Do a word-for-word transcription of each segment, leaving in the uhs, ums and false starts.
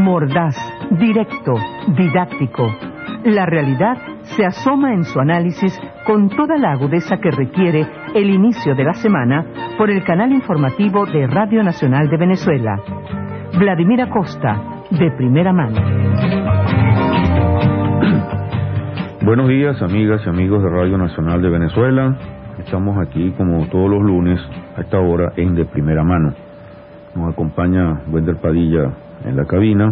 Mordaz, directo, didáctico. La realidad se asoma en su análisis con toda la agudeza que requiere el inicio de la semana por el canal informativo de Radio Nacional de Venezuela. Vladimir Acosta, de primera mano. Buenos días, amigas y amigos de Radio Nacional de Venezuela. Estamos aquí como todos los lunes a esta hora en De Primera Mano. Nos acompaña Wender Padilla en la cabina,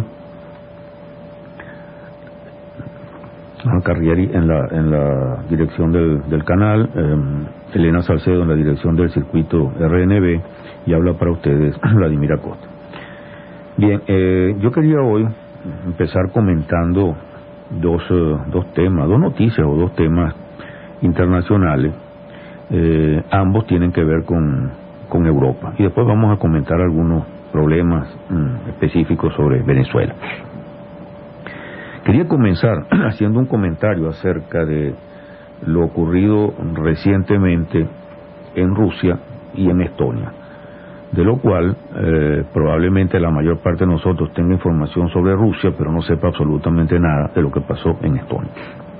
Juan Carrieri en la en la dirección del, del canal, eh, Elena Salcedo en la dirección del circuito R N B, y habla para ustedes Vladimir Acosta. Bien, eh, yo quería hoy empezar comentando dos, eh, dos temas, dos noticias o dos temas internacionales. Eh, ambos tienen que ver con, con Europa, y después vamos a comentar algunos problemas mm, específicos sobre Venezuela. Quería comenzar haciendo un comentario acerca de lo ocurrido recientemente en Rusia y en Estonia, de lo cual eh, probablemente la mayor parte de nosotros tenga información sobre Rusia, pero no sepa absolutamente nada de lo que pasó en Estonia.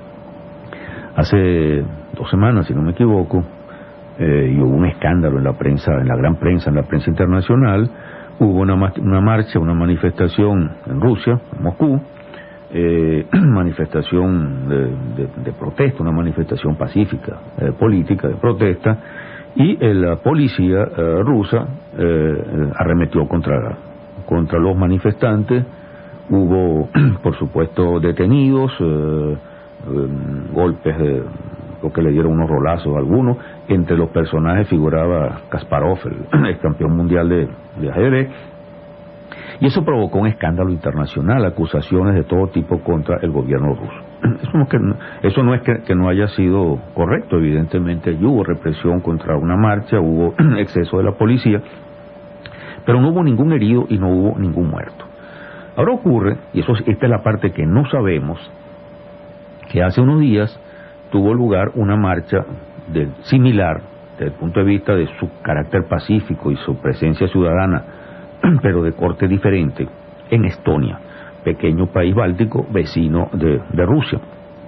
Hace dos semanas, si no me equivoco, eh, y hubo un escándalo en la prensa, en la gran prensa, en la prensa internacional. Hubo una, una marcha, una manifestación en Rusia, en Moscú, eh, manifestación de, de, de protesta, una manifestación pacífica, eh, política, de protesta, y eh, la policía eh, rusa eh, arremetió contra, contra los manifestantes. Hubo, por supuesto, detenidos, eh, eh, golpes de... porque le dieron unos rolazos a algunos. Entre los personajes figuraba Kasparov, el ex campeón mundial de, de ajedrez, y eso provocó un escándalo internacional, acusaciones de todo tipo contra el gobierno ruso. Eso no, que, eso no es que, que no haya sido correcto, evidentemente hubo represión contra una marcha, hubo exceso de la policía, pero no hubo ningún herido y no hubo ningún muerto. Ahora ocurre, y eso, esta es la parte que no sabemos, que hace unos días tuvo lugar una marcha de, similar desde el punto de vista de su carácter pacífico y su presencia ciudadana, pero de corte diferente, en Estonia, pequeño país báltico vecino de, de Rusia.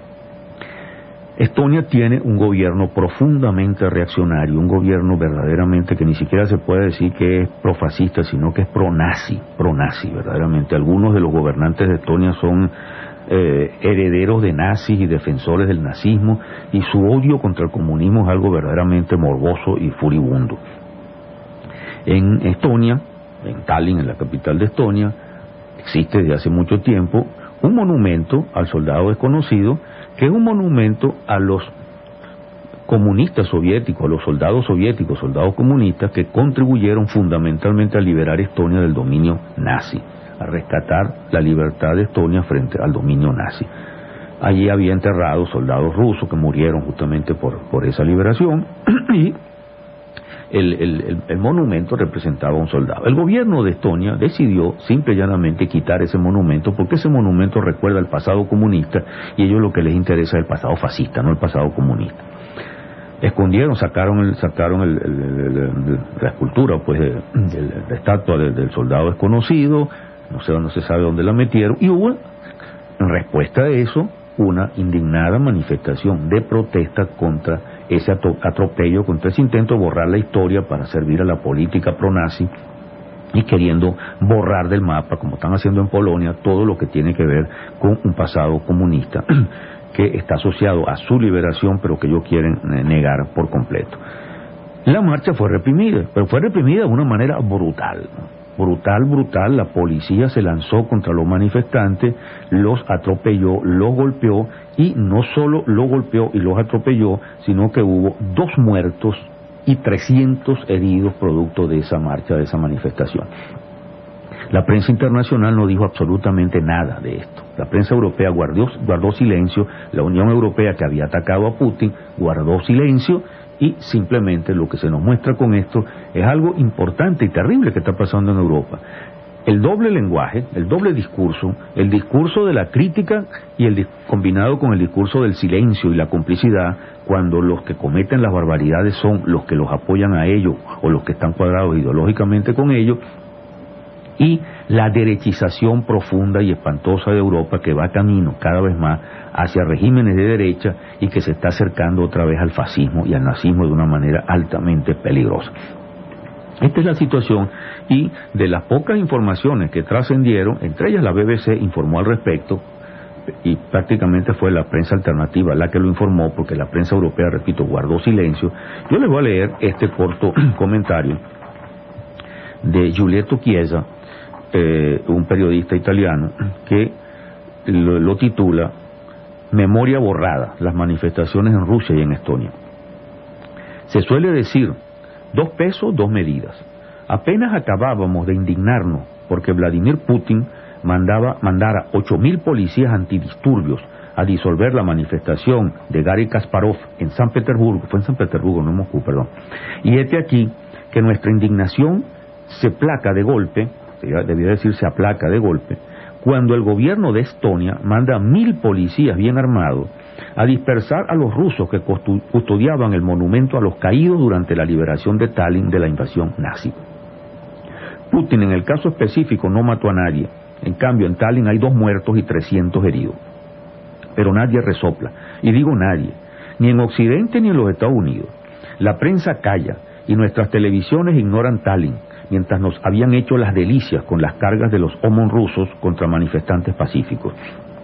Estonia tiene un gobierno profundamente reaccionario, un gobierno verdaderamente que ni siquiera se puede decir que es profascista, sino que es pro-nazi, pro-nazi, verdaderamente. Algunos de los gobernantes de Estonia son Eh, herederos de nazis y defensores del nazismo, y su odio contra el comunismo es algo verdaderamente morboso y furibundo. En Estonia, en Tallinn, en la capital de Estonia, existe desde hace mucho tiempo un monumento al soldado desconocido, que es un monumento a los comunistas soviéticos, a los soldados soviéticos, soldados comunistas que contribuyeron fundamentalmente a liberar Estonia del dominio nazi, a rescatar la libertad de Estonia frente al dominio nazi. Allí había enterrados soldados rusos que murieron justamente por, por esa liberación, y el, el, el, el monumento representaba a un soldado. El gobierno de Estonia decidió simple y llanamente quitar ese monumento, porque ese monumento recuerda el pasado comunista, y a ellos lo que les interesa es el pasado fascista, no el pasado comunista. Escondieron, sacaron el, sacaron el, el, el, el, la escultura, pues, de, de, de la estatua de, del soldado desconocido. No sé, no se sabe dónde la metieron, y hubo, en respuesta a eso, una indignada manifestación de protesta contra ese atropello, contra ese intento de borrar la historia para servir a la política pro-nazi, y queriendo borrar del mapa, como están haciendo en Polonia, todo lo que tiene que ver con un pasado comunista que está asociado a su liberación, pero que ellos quieren negar por completo. La marcha fue reprimida, pero fue reprimida de una manera brutal, brutal, brutal. La policía se lanzó contra los manifestantes, los atropelló, los golpeó, y no solo los golpeó y los atropelló, sino que hubo dos muertos y trescientos heridos producto de esa marcha, de esa manifestación. La prensa internacional no dijo absolutamente nada de esto. La prensa europea guardó, guardó silencio. La Unión Europea, que había atacado a Putin, guardó silencio, y simplemente lo que se nos muestra con esto es algo importante y terrible que está pasando en Europa. El doble lenguaje, el doble discurso, el discurso de la crítica y el combinado con el discurso del silencio y la complicidad, cuando los que cometen las barbaridades son los que los apoyan a ellos o los que están cuadrados ideológicamente con ellos, y la derechización profunda y espantosa de Europa, que va camino cada vez más hacia regímenes de derecha y que se está acercando otra vez al fascismo y al nazismo de una manera altamente peligrosa. Esta es la situación, y de las pocas informaciones que trascendieron, entre ellas la B B C informó al respecto, y prácticamente fue la prensa alternativa la que lo informó, porque la prensa europea, repito, guardó silencio. Yo les voy a leer este corto comentario de Giulietto Chiesa, eh, un periodista italiano, que lo, lo titula Memoria borrada, las manifestaciones en Rusia y en Estonia. Se suele decir, dos pesos, dos medidas. Apenas acabábamos de indignarnos porque Vladimir Putin mandaba mandara ocho mil policías antidisturbios a disolver la manifestación de Garry Kasparov en San Petersburgo, fue en San Petersburgo, no en Moscú, perdón. Y este aquí, que nuestra indignación se placa de golpe, debía decir se aplaca de golpe, cuando el gobierno de Estonia manda mil policías bien armados a dispersar a los rusos que custodiaban el monumento a los caídos durante la liberación de Tallinn de la invasión nazi. Putin en el caso específico no mató a nadie, en cambio en Tallinn hay dos muertos y trescientos heridos. Pero nadie resopla, y digo nadie, ni en Occidente ni en los Estados Unidos. La prensa calla y nuestras televisiones ignoran Tallinn, mientras nos habían hecho las delicias con las cargas de los OMON rusos contra manifestantes pacíficos.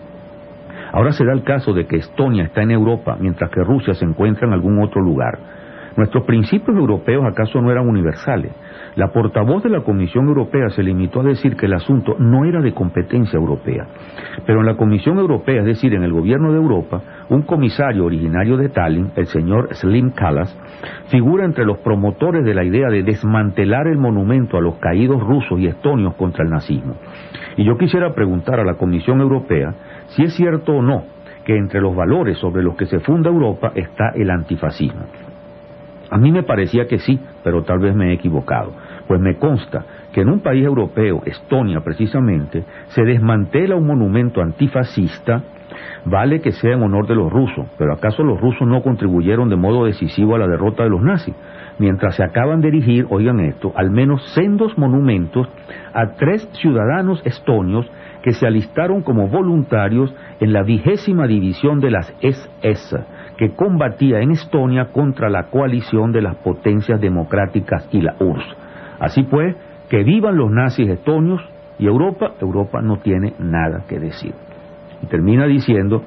Ahora se da el caso de que Estonia está en Europa, mientras que Rusia se encuentra en algún otro lugar. ¿Nuestros principios europeos acaso no eran universales? La portavoz de la Comisión Europea se limitó a decir que el asunto no era de competencia europea. Pero en la Comisión Europea, es decir, en el gobierno de Europa, un comisario originario de Tallinn, el señor Slim Kallas, figura entre los promotores de la idea de desmantelar el monumento a los caídos rusos y estonios contra el nazismo. Y yo quisiera preguntar a la Comisión Europea si es cierto o no que entre los valores sobre los que se funda Europa está el antifascismo. A mí me parecía que sí, pero tal vez me he equivocado, pues me consta que en un país europeo, Estonia precisamente, se desmantela un monumento antifascista, vale que sea en honor de los rusos, pero ¿acaso los rusos no contribuyeron de modo decisivo a la derrota de los nazis? Mientras se acaban de erigir, oigan esto, al menos sendos monumentos a tres ciudadanos estonios que se alistaron como voluntarios en la vigésima división de las S S, que combatía en Estonia contra la coalición de las potencias democráticas y la U R S S. Así pues, que vivan los nazis estonios, y Europa, Europa no tiene nada que decir. Y termina diciendo,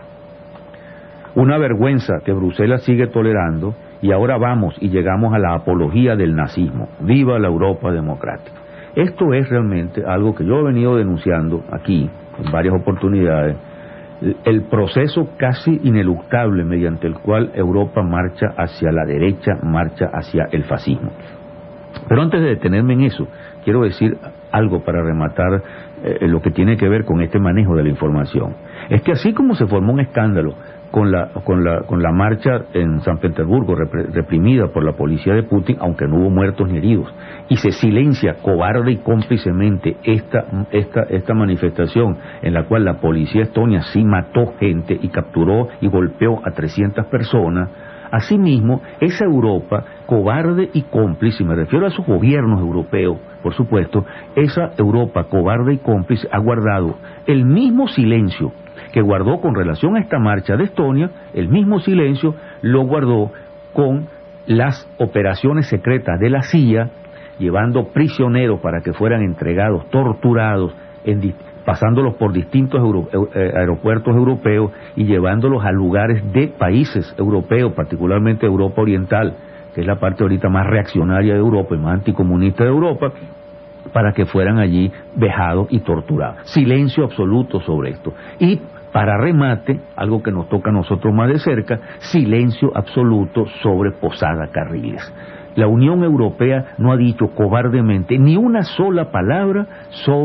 una vergüenza que Bruselas sigue tolerando, y ahora vamos y llegamos a la apología del nazismo. ¡Viva la Europa democrática! Esto es realmente algo que yo he venido denunciando aquí en varias oportunidades, el proceso casi ineluctable mediante el cual Europa marcha hacia la derecha, marcha hacia el fascismo. Pero antes de detenerme en eso, quiero decir algo para rematar eh, lo que tiene que ver con este manejo de la información. Es que así como se formó un escándalo con la, con la, con la marcha en San Petersburgo reprimida por la policía de Putin, aunque no hubo muertos ni heridos, y se silencia cobarde y cómplicemente esta, esta, esta manifestación en la cual la policía estonia sí mató gente y capturó y golpeó a trescientas personas. Asimismo, esa Europa cobarde y cómplice, y me refiero a sus gobiernos europeos, por supuesto, esa Europa cobarde y cómplice ha guardado el mismo silencio que guardó con relación a esta marcha de Estonia, el mismo silencio lo guardó con las operaciones secretas de la C I A, llevando prisioneros para que fueran entregados, torturados, en, pasándolos por distintos euro, eh, aeropuertos europeos y llevándolos a lugares de países europeos, particularmente Europa Oriental, que es la parte ahorita más reaccionaria de Europa y más anticomunista de Europa, para que fueran allí vejados y torturados. Silencio absoluto sobre esto. Y para remate, algo que nos toca a nosotros más de cerca, silencio absoluto sobre Posada Carriles. La Unión Europea no ha dicho cobardemente ni una sola palabra sobre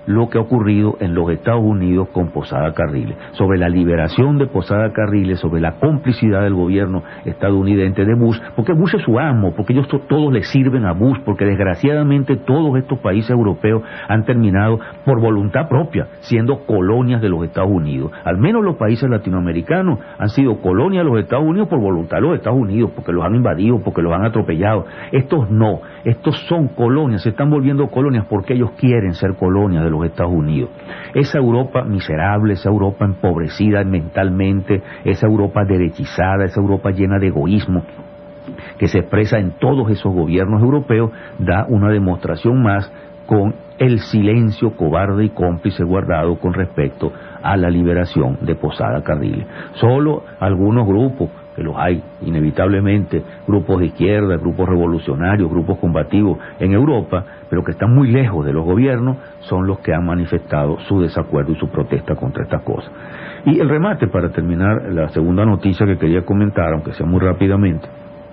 lo que ha ocurrido en los Estados Unidos con Posada Carriles, sobre la liberación de Posada Carriles, sobre la complicidad del gobierno estadounidense de Bush, porque Bush es su amo, porque ellos to- todos le sirven a Bush, porque desgraciadamente todos estos países europeos han terminado por voluntad propia siendo colonias de los Estados Unidos. Al menos los países latinoamericanos han sido colonias de los Estados Unidos por voluntad de los Estados Unidos, porque los han invadido, porque los han atropellado. Estos no, estos son colonias, se están volviendo colonias porque ellos quieren ser colonias de los Estados Unidos. Esa Europa miserable, esa Europa empobrecida mentalmente, esa Europa derechizada, esa Europa llena de egoísmo, que se expresa en todos esos gobiernos europeos, da una demostración más con el silencio cobarde y cómplice guardado con respecto a la liberación de Posada Carriles. Solo algunos grupos, que los hay inevitablemente, grupos de izquierda, grupos revolucionarios, grupos combativos en Europa, pero que están muy lejos de los gobiernos, son los que han manifestado su desacuerdo y su protesta contra estas cosas. Y el remate, para terminar, la segunda noticia que quería comentar, aunque sea muy rápidamente,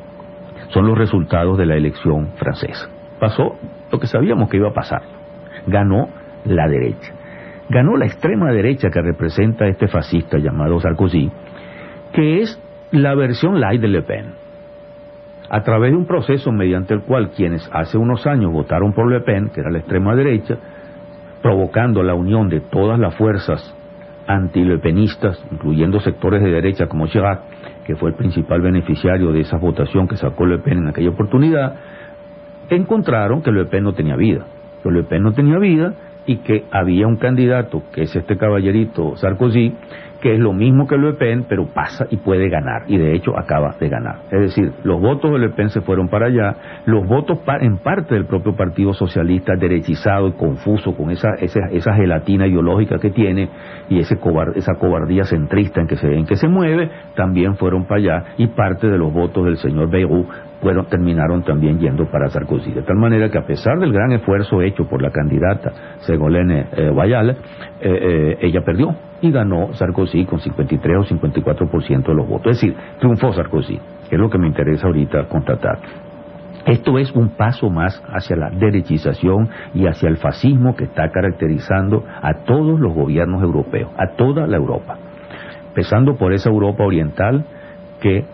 son los resultados de la elección francesa. Pasó lo que sabíamos que iba a pasar. Ganó la derecha. Ganó la extrema derecha que representa a este fascista llamado Sarkozy, que es la versión light de Le Pen. A través de un proceso mediante el cual quienes hace unos años votaron por Le Pen, que era la extrema derecha, provocando la unión de todas las fuerzas anti-lepenistas, incluyendo sectores de derecha como Chirac, que fue el principal beneficiario de esa votación que sacó Le Pen en aquella oportunidad, encontraron que Le Pen no tenía vida, que Le Pen no tenía vida y que había un candidato, que es este caballerito Sarkozy, que es lo mismo que Le Pen, pero pasa y puede ganar, y de hecho acaba de ganar. Es decir, los votos de Le Pen se fueron para allá, los votos pa en parte del propio Partido Socialista, derechizado y confuso, con esa, esa, esa gelatina ideológica que tiene, y ese cobar esa cobardía centrista en que, se, en que se mueve, también fueron para allá, y parte de los votos del señor Bayrou Bueno, terminaron también yendo para Sarkozy, de tal manera que a pesar del gran esfuerzo hecho por la candidata Ségolène eh, Royal, eh, eh, ella perdió y ganó Sarkozy con cincuenta y tres o cincuenta y cuatro por ciento de los votos. Es decir, triunfó Sarkozy, que es lo que me interesa ahorita constatar. Esto es un paso más hacia la derechización y hacia el fascismo que está caracterizando a todos los gobiernos europeos, a toda la Europa, empezando por esa Europa oriental que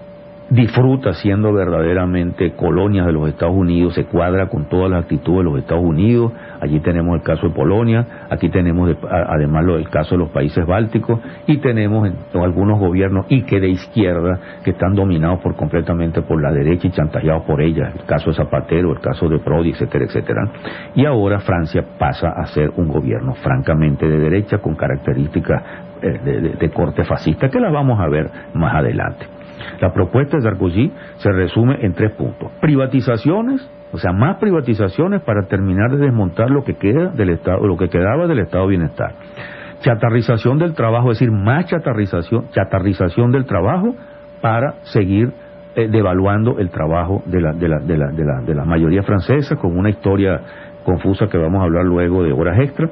disfruta siendo verdaderamente colonias de los Estados Unidos, se cuadra con todas las actitudes de los Estados Unidos. Allí tenemos el caso de Polonia, aquí tenemos de, además el caso de los países bálticos, y tenemos en, en algunos gobiernos y que de izquierda que están dominados por completamente por la derecha y chantajeados por ella, el caso de Zapatero, el caso de Prodi, etcétera, etcétera. Y ahora Francia pasa a ser un gobierno francamente de derecha con características eh, de, de, de corte fascista, que las vamos a ver más adelante. La propuesta de Sarkozy se resume en tres puntos: privatizaciones, o sea, más privatizaciones para terminar de desmontar lo que queda del Estado, lo que quedaba del Estado de Bienestar; chatarrización del trabajo, es decir, más chatarrización, chatarrización del trabajo para seguir eh, devaluando el trabajo de la, de la, de la, de la, de la mayoría francesa, con una historia confusa que vamos a hablar luego de horas extra;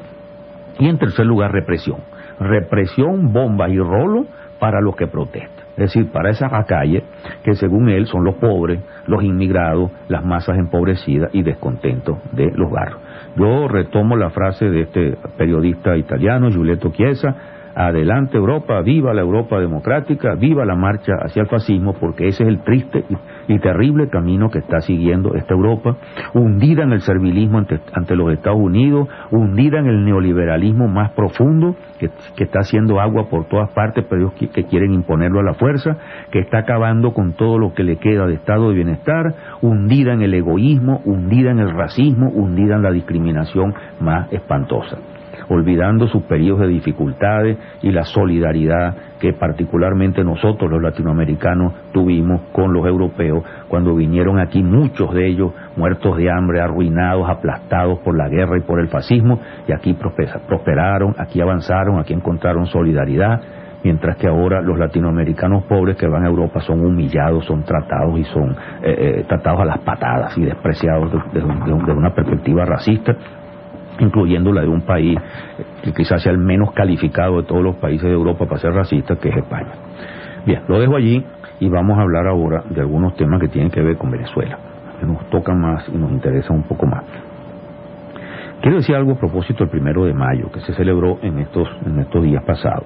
y en tercer lugar, represión, represión, bombas y rolo para los que protestan. Es decir, para esa calle que según él son los pobres, los inmigrados, las masas empobrecidas y descontentos de los barrios. Yo retomo la frase de este periodista italiano, Giulietto Chiesa: adelante Europa, viva la Europa democrática, viva la marcha hacia el fascismo, porque ese es el triste y, y terrible camino que está siguiendo esta Europa, hundida en el servilismo ante, ante los Estados Unidos, hundida en el neoliberalismo más profundo, que, que está haciendo agua por todas partes, pero ellos que, que quieren imponerlo a la fuerza, que está acabando con todo lo que le queda de estado de bienestar, hundida en el egoísmo, hundida en el racismo, hundida en la discriminación más espantosa, olvidando sus periodos de dificultades y la solidaridad que particularmente nosotros los latinoamericanos tuvimos con los europeos cuando vinieron aquí, muchos de ellos muertos de hambre, arruinados, aplastados por la guerra y por el fascismo, y aquí prosperaron, aquí avanzaron, aquí encontraron solidaridad, mientras que ahora los latinoamericanos pobres que van a Europa son humillados, son tratados y son eh, eh, tratados a las patadas y despreciados de, de, de, de una perspectiva racista, incluyendo la de un país que quizás sea el menos calificado de todos los países de Europa para ser racista, que es España. Bien, lo dejo allí y vamos a hablar ahora de algunos temas que tienen que ver con Venezuela, que nos tocan más y nos interesan un poco más. Quiero decir algo a propósito del primero de mayo, que se celebró en estos, en estos días pasados.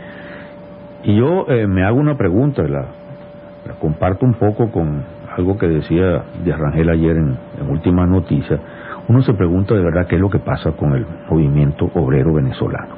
Y yo eh, me hago una pregunta, la, la comparto un poco con algo que decía Díaz Rangel ayer en, en Últimas Noticias. Uno se pregunta de verdad qué es lo que pasa con el movimiento obrero venezolano.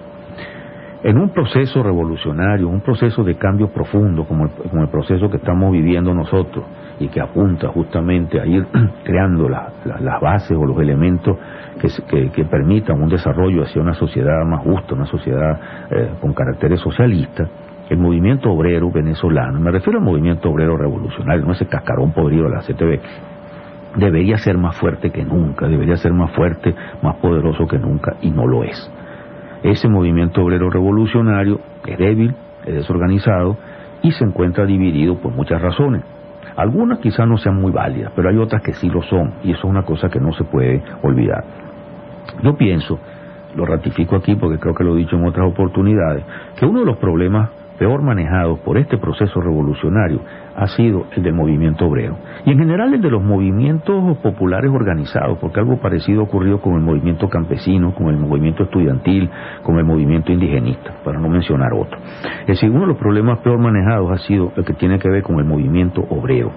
En un proceso revolucionario, un proceso de cambio profundo, como el, como el proceso que estamos viviendo nosotros, y que apunta justamente a ir creando la, la, las bases o los elementos que, que, que permitan un desarrollo hacia una sociedad más justa, una sociedad eh, con caracteres socialistas, el movimiento obrero venezolano, me refiero al movimiento obrero revolucionario, no ese cascarón podrido de la C T V, debería ser más fuerte que nunca, debería ser más fuerte, más poderoso que nunca, y no lo es. Ese movimiento obrero revolucionario es débil, es desorganizado y se encuentra dividido por muchas razones. Algunas quizás no sean muy válidas, pero hay otras que sí lo son, y eso es una cosa que no se puede olvidar. Yo pienso, lo ratifico aquí porque creo que lo he dicho en otras oportunidades, que uno de los problemas peor manejados por este proceso revolucionario ha sido el del movimiento obrero, y en general el de los movimientos populares organizados, porque algo parecido ocurrió con el movimiento campesino, con el movimiento estudiantil, con el movimiento indigenista, para no mencionar otro. Es decir, uno de los problemas peor manejados ha sido el que tiene que ver con el movimiento obrero.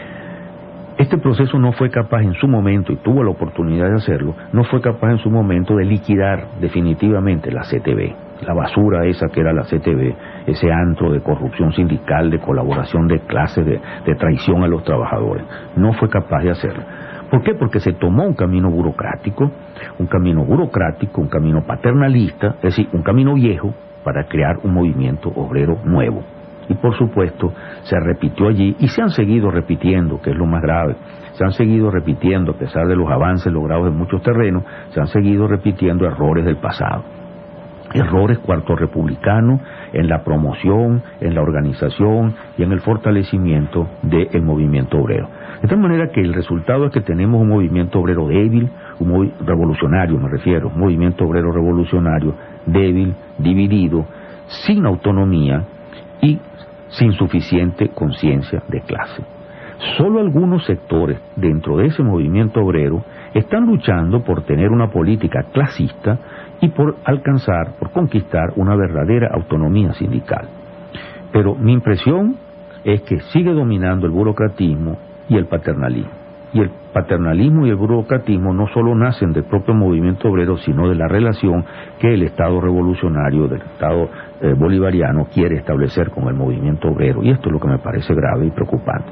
Este proceso no fue capaz en su momento, y tuvo la oportunidad de hacerlo, no fue capaz en su momento de liquidar definitivamente la C T V, la basura esa que era la C T V, ese antro de corrupción sindical, de colaboración de clases, de, de traición a los trabajadores. No fue capaz de hacerlo. ¿Por qué? Porque se tomó un camino burocrático, un camino burocrático, un camino paternalista, es decir, un camino viejo para crear un movimiento obrero nuevo. Y por supuesto se repitió allí y se han seguido repitiendo, que es lo más grave, se han seguido repitiendo, a pesar de los avances logrados en muchos terrenos, se han seguido repitiendo errores del pasado. Errores cuarto republicanos en la promoción, en la organización y en el fortalecimiento del movimiento obrero. De tal manera que el resultado es que tenemos un movimiento obrero débil, un movi- revolucionario me refiero, un movimiento obrero revolucionario débil, dividido, sin autonomía y sin suficiente conciencia de clase. Solo algunos sectores dentro de ese movimiento obrero están luchando por tener una política clasista y por alcanzar, por conquistar una verdadera autonomía sindical. Pero mi impresión es que sigue dominando el burocratismo y el paternalismo. Y el paternalismo y el burocratismo no solo nacen del propio movimiento obrero, sino de la relación que el Estado revolucionario, del Estado eh, bolivariano quiere establecer con el movimiento obrero. Y esto es lo que me parece grave y preocupante.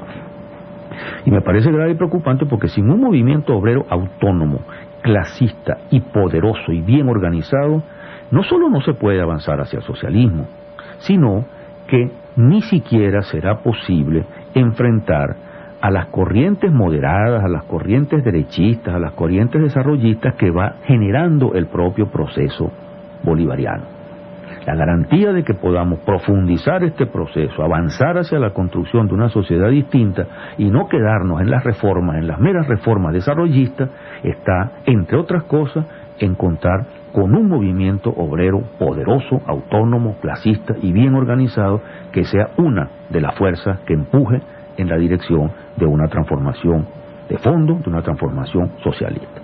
Y me parece grave y preocupante porque sin un movimiento obrero autónomo, clasista y poderoso y bien organizado, no solo no se puede avanzar hacia el socialismo, sino que ni siquiera será posible enfrentar a las corrientes moderadas, a las corrientes derechistas, a las corrientes desarrollistas que va generando el propio proceso bolivariano. La garantía de que podamos profundizar este proceso, avanzar hacia la construcción de una sociedad distinta y no quedarnos en las reformas, en las meras reformas desarrollistas, está, entre otras cosas, en contar con un movimiento obrero poderoso, autónomo, clasista y bien organizado, que sea una de las fuerzas que empuje en la dirección de una transformación de fondo, de una transformación socialista.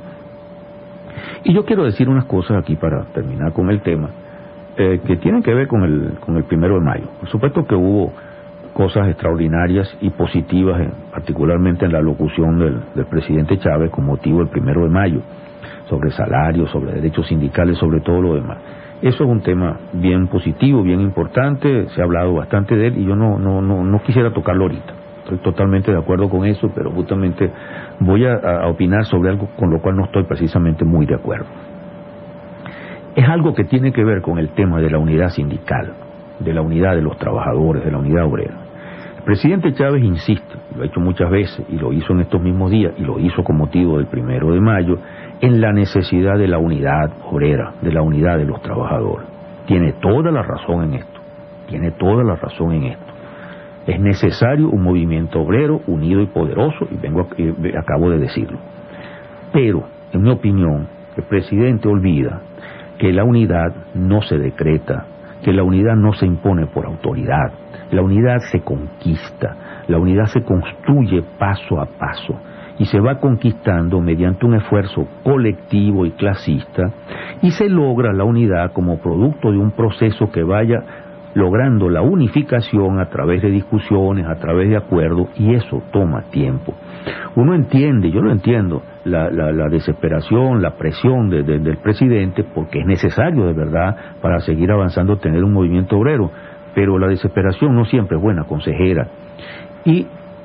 Y yo quiero decir unas cosas aquí para terminar con el tema, eh, que tienen que ver con el, con el primero de mayo. Por supuesto que hubo cosas extraordinarias y positivas, en, particularmente en la locución del, del presidente Chávez con motivo del primero de mayo, sobre salarios, sobre derechos sindicales, sobre todo lo demás. Eso es un tema bien positivo, bien importante, se ha hablado bastante de él y yo no, no, no, no quisiera tocarlo ahorita. Estoy totalmente de acuerdo con eso, pero justamente voy a, a opinar sobre algo con lo cual no estoy precisamente muy de acuerdo. Es algo que tiene que ver con el tema de la unidad sindical, de la unidad de los trabajadores, de la unidad obrera. El presidente Chávez insiste, lo ha hecho muchas veces y lo hizo en estos mismos días y lo hizo con motivo del primero de mayo, en la necesidad de la unidad obrera, de la unidad de los trabajadores. Tiene toda la razón en esto, tiene toda la razón en esto. Es necesario un movimiento obrero unido y poderoso, y vengo a, y acabo de decirlo. Pero, en mi opinión, el presidente olvida que la unidad no se decreta, que la unidad no se impone por autoridad, la unidad se conquista, la unidad se construye paso a paso, y se va conquistando mediante un esfuerzo colectivo y clasista, y se logra la unidad como producto de un proceso que vaya logrando la unificación a través de discusiones, a través de acuerdos, y eso toma tiempo. Uno entiende, yo lo entiendo, la, la, la desesperación, la presión de, de, del presidente, porque es necesario de verdad para seguir avanzando tener un movimiento obrero, pero la desesperación no siempre es buena consejera, y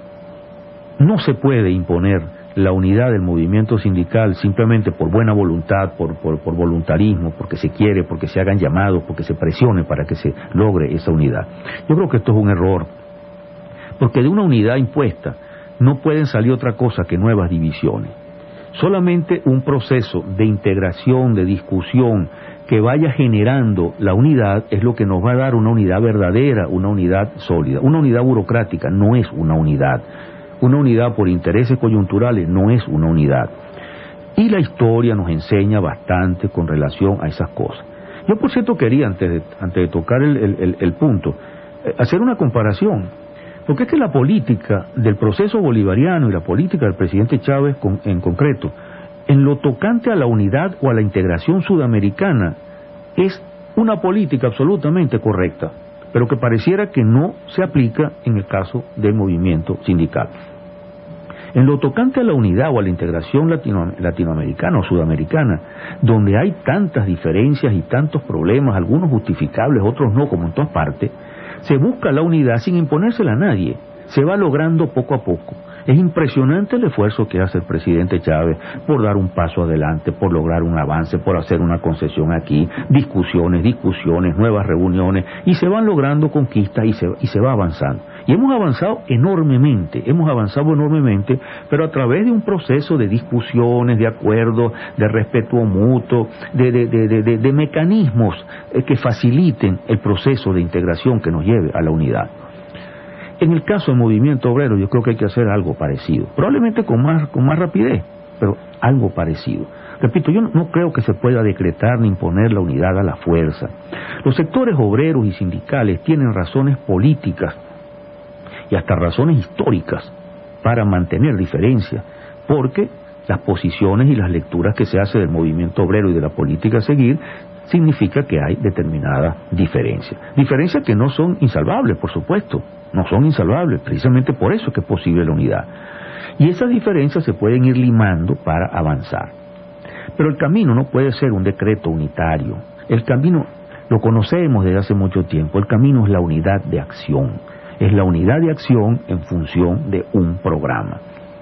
no se puede imponer la unidad del movimiento sindical simplemente por buena voluntad, por, por, por voluntarismo, porque se quiere, porque se hagan llamados, porque se presione para que se logre esa unidad. Yo creo que esto es un error, porque de una unidad impuesta no pueden salir otra cosa que nuevas divisiones. Solamente un proceso de integración, de discusión, que vaya generando la unidad es lo que nos va a dar una unidad verdadera, una unidad sólida. Una unidad burocrática no es una unidad. Una unidad por intereses coyunturales no es una unidad. Y la historia nos enseña bastante con relación a esas cosas. Yo, por cierto, quería, antes de, antes de tocar el, el, el punto, hacer una comparación. Porque es que la política del proceso bolivariano y la política del presidente Chávez con, en concreto, en lo tocante a la unidad o a la integración sudamericana, es una política absolutamente correcta, pero que pareciera que no se aplica en el caso del movimiento sindical. En lo tocante a la unidad o a la integración latino, latinoamericana o sudamericana, donde hay tantas diferencias y tantos problemas, algunos justificables, otros no, como en todas partes, se busca la unidad sin imponérsela a nadie, se va logrando poco a poco. Es impresionante el esfuerzo que hace el presidente Chávez por dar un paso adelante, por lograr un avance, por hacer una concesión aquí, discusiones, discusiones, nuevas reuniones, y se van logrando conquistas y se, y se va avanzando. Y hemos avanzado enormemente, hemos avanzado enormemente, pero a través de un proceso de discusiones, de acuerdos, de respeto mutuo, de, de, de, de, de, de mecanismos que faciliten el proceso de integración que nos lleve a la unidad. En el caso del movimiento obrero yo creo que hay que hacer algo parecido, probablemente con más, con más rapidez, pero algo parecido. Repito, yo no creo que se pueda decretar ni imponer la unidad a la fuerza. Los sectores obreros y sindicales tienen razones políticas y hasta razones históricas para mantener diferencias, porque las posiciones y las lecturas que se hace del movimiento obrero y de la política a seguir significa que hay determinadas diferencias. Diferencias que no son insalvables, por supuesto, no son insalvables, precisamente por eso es que es posible la unidad. Y esas diferencias se pueden ir limando para avanzar. Pero el camino no puede ser un decreto unitario. El camino lo conocemos desde hace mucho tiempo, el camino es la unidad de acción. Es la unidad de acción en función de un programa.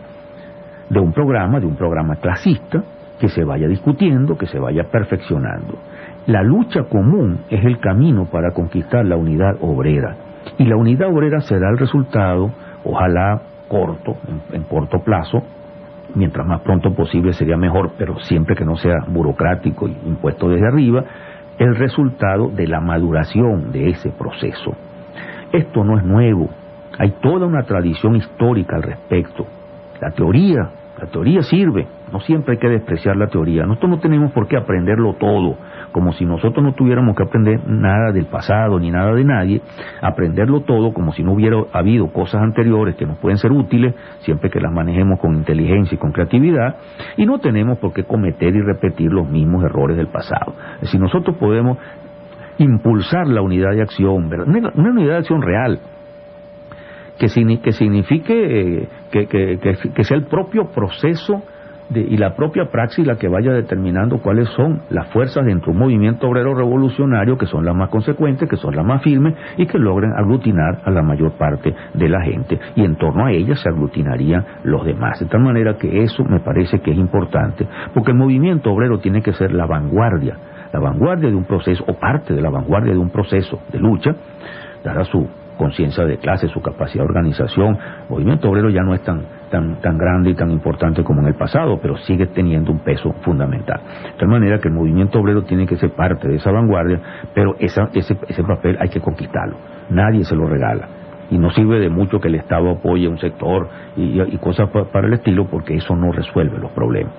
De un programa, de un programa clasista, que se vaya discutiendo, que se vaya perfeccionando. La lucha común es el camino para conquistar la unidad obrera. Y la unidad obrera será el resultado, ojalá corto, en, en corto plazo, mientras más pronto posible sería mejor, pero siempre que no sea burocrático y impuesto desde arriba, el resultado de la maduración de ese proceso. Esto no es nuevo, hay toda una tradición histórica al respecto. La teoría, la teoría sirve, no siempre hay que despreciar la teoría. Nosotros no tenemos por qué aprenderlo todo, como si nosotros no tuviéramos que aprender nada del pasado ni nada de nadie, aprenderlo todo como si no hubiera habido cosas anteriores que nos pueden ser útiles, siempre que las manejemos con inteligencia y con creatividad, y no tenemos por qué cometer y repetir los mismos errores del pasado. Es decir, nosotros podemos impulsar la unidad de acción, ¿verdad? Una unidad de acción real, que, que signifique eh, que, que, que, que sea el propio proceso de, y la propia praxis la que vaya determinando cuáles son las fuerzas dentro de un movimiento obrero revolucionario, que son las más consecuentes, que son las más firmes y que logren aglutinar a la mayor parte de la gente, y en torno a ellas se aglutinarían los demás. De tal manera que eso me parece que es importante, porque el movimiento obrero tiene que ser la vanguardia, la vanguardia de un proceso, o parte de la vanguardia de un proceso de lucha, dada su conciencia de clase, su capacidad de organización. El movimiento obrero ya no es tan, tan, tan grande y tan importante como en el pasado, pero sigue teniendo un peso fundamental. De tal manera que el movimiento obrero tiene que ser parte de esa vanguardia, pero esa, ese, ese papel hay que conquistarlo. Nadie se lo regala. Y no sirve de mucho que el Estado apoye un sector y, y cosas pa, para el estilo, porque eso no resuelve los problemas.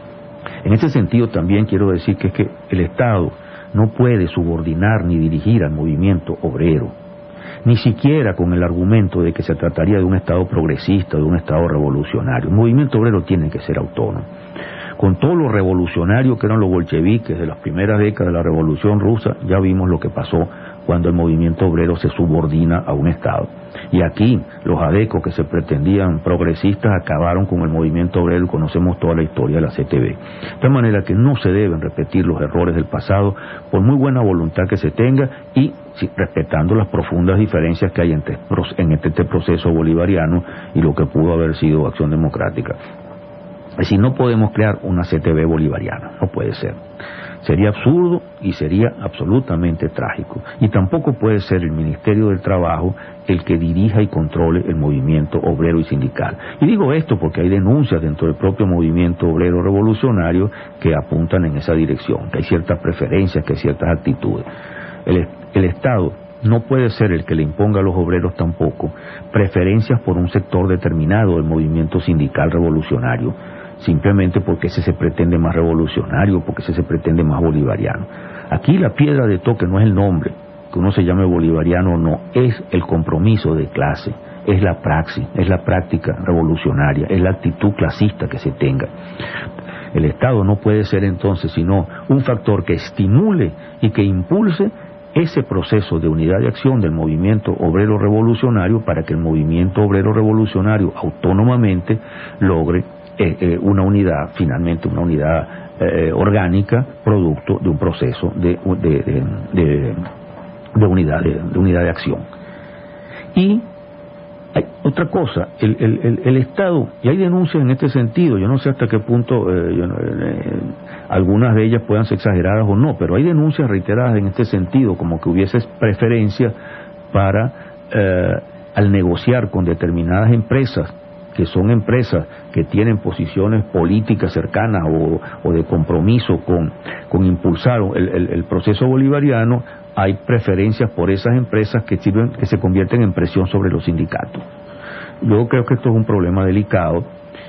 En ese sentido también quiero decir que es que el Estado no puede subordinar ni dirigir al movimiento obrero. ni siquiera con el argumento de que se trataría de un Estado progresista, de un Estado revolucionario. El movimiento obrero tiene que ser autónomo. Con todo lo revolucionario que eran los bolcheviques de las primeras décadas de la Revolución Rusa, ya vimos lo que pasó cuando el movimiento obrero se subordina a un Estado. Y aquí los adecos que se pretendían progresistas acabaron con el movimiento obrero y conocemos toda la historia de la C T V. De tal manera que no se deben repetir los errores del pasado por muy buena voluntad que se tenga y sí, respetando las profundas diferencias que hay entre, en este, este proceso bolivariano y lo que pudo haber sido Acción Democrática. Es decir, no podemos crear una C T V bolivariana, no puede ser. Sería absurdo y sería absolutamente trágico. Y tampoco puede ser el Ministerio del Trabajo el que dirija y controle el movimiento obrero y sindical. Y digo esto porque hay denuncias dentro del propio movimiento obrero revolucionario que apuntan en esa dirección, que hay ciertas preferencias, que hay ciertas actitudes. El, el Estado no puede ser el que le imponga a los obreros tampoco preferencias por un sector determinado del movimiento sindical revolucionario, simplemente porque ese se pretende más revolucionario, porque ese se pretende más bolivariano. Aquí la piedra de toque no es el nombre, que uno se llame bolivariano o no, es el compromiso de clase, es la praxis, es la práctica revolucionaria, es la actitud clasista que se tenga. El Estado no puede ser entonces sino un factor que estimule y que impulse ese proceso de unidad de acción del movimiento obrero revolucionario para que el movimiento obrero revolucionario autónomamente logre Eh, eh, una unidad, finalmente una unidad eh, orgánica, producto de un proceso de, de, de, de, de, unidad, de, de unidad de acción. Y hay otra cosa, el, el, el, el Estado, y hay denuncias en este sentido, yo no sé hasta qué punto eh, yo no, eh, algunas de ellas puedan ser exageradas o no, pero hay denuncias reiteradas en este sentido, como que hubiese preferencia para, eh, al negociar con determinadas empresas, que son empresas que tienen posiciones políticas cercanas o, o de compromiso con, con impulsar el, el, el proceso bolivariano, hay preferencias por esas empresas que sirven, que se convierten en presión sobre los sindicatos. Yo creo que esto es un problema delicado